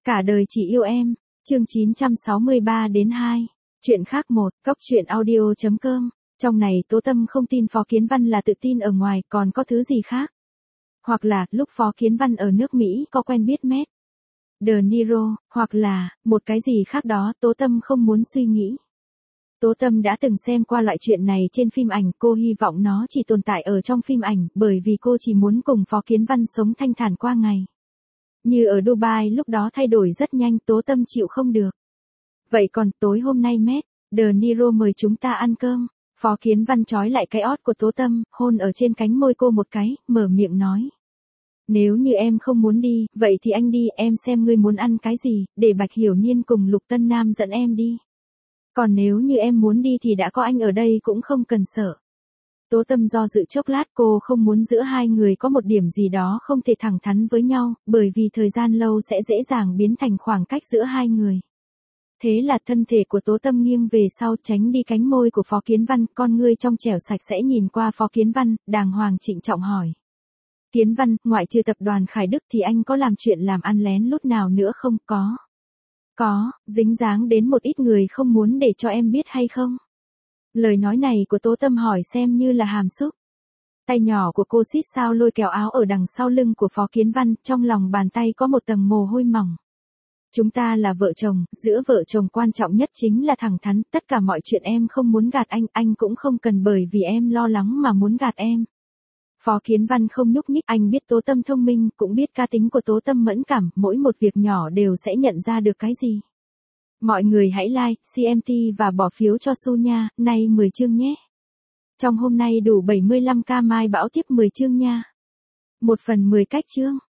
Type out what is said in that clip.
Cả đời chỉ yêu em, chương 963-2. Chuyện khác 1, Cóc truyện audio.com. Trong này Tố Tâm không tin Phó Kiến Văn là tự tin ở ngoài, còn có thứ gì khác. Hoặc là, lúc Phó Kiến Văn ở nước Mỹ có quen biết Matt De Niro, hoặc là, một cái gì khác đó Tố Tâm không muốn suy nghĩ. Tố Tâm đã từng xem qua loại chuyện này trên phim ảnh, cô hy vọng nó chỉ tồn tại ở trong phim ảnh, bởi vì cô chỉ muốn cùng Phó Kiến Văn sống thanh thản qua ngày. Như ở Dubai lúc đó thay đổi rất nhanh, Tố Tâm chịu không được. Vậy còn tối hôm nay Matt De Niro mời chúng ta ăn cơm. Phó Kiến Văn trói lại cái ót của Tố Tâm, hôn ở trên cánh môi cô một cái, mở miệng nói. Nếu như em không muốn đi, vậy thì anh đi, em xem ngươi muốn ăn cái gì, để Bạch Hiểu Nhiên cùng Lục Tân Nam dẫn em đi. Còn nếu như em muốn đi thì đã có anh ở đây cũng không cần sợ. Tố Tâm do dự chốc lát, cô không muốn giữa hai người có một điểm gì đó không thể thẳng thắn với nhau, bởi vì thời gian lâu sẽ dễ dàng biến thành khoảng cách giữa hai người. Thế là thân thể của Tố Tâm nghiêng về sau tránh đi cánh môi của Phó Kiến Văn, con ngươi trong trẻo sạch sẽ nhìn qua Phó Kiến Văn, đàng hoàng trịnh trọng hỏi. Kiến Văn, ngoại trừ tập đoàn Khải Đức thì anh có làm chuyện làm ăn lén lút nào nữa không? Có, dính dáng đến một ít người không muốn để cho em biết hay không? Lời nói này của Tố Tâm hỏi xem như là hàm xúc. Tay nhỏ của cô xít sao lôi kéo áo ở đằng sau lưng của Phó Kiến Văn, trong lòng bàn tay có một tầng mồ hôi mỏng. Chúng ta là vợ chồng, giữa vợ chồng quan trọng nhất chính là thẳng thắn, tất cả mọi chuyện em không muốn gạt anh cũng không cần bởi vì em lo lắng mà muốn gạt em. Phó Kiến Văn không nhúc nhích, anh biết Tố Tâm thông minh, cũng biết cá tính của Tố Tâm mẫn cảm, mỗi một việc nhỏ đều sẽ nhận ra được cái gì. Mọi người hãy like, CMT và bỏ phiếu cho Su nha, nay 10 chương nhé. Trong hôm nay đủ 75k, mai bão tiếp 10 chương nha. 1/10 cách chương.